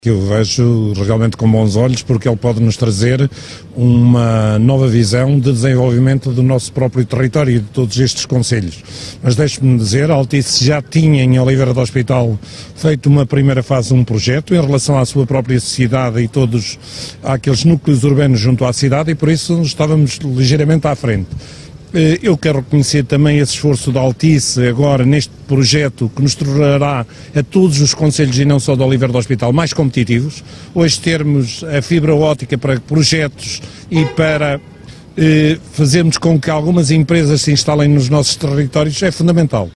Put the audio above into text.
Que eu vejo realmente com bons olhos, porque ele pode nos trazer uma nova visão de desenvolvimento do nosso próprio território e de todos estes concelhos. Mas deixe-me dizer, a Altice já tinha em Oliveira do Hospital feito uma primeira fase, um projeto em relação à sua própria cidade e todos aqueles núcleos urbanos junto à cidade, e por isso estávamos ligeiramente à frente. Eu quero reconhecer também esse esforço da Altice agora neste projeto que nos tornará a todos os concelhos e não só de Oliveira do Hospital mais competitivos. Hoje termos a fibra óptica para projetos e para fazermos com que algumas empresas se instalem nos nossos territórios é fundamental.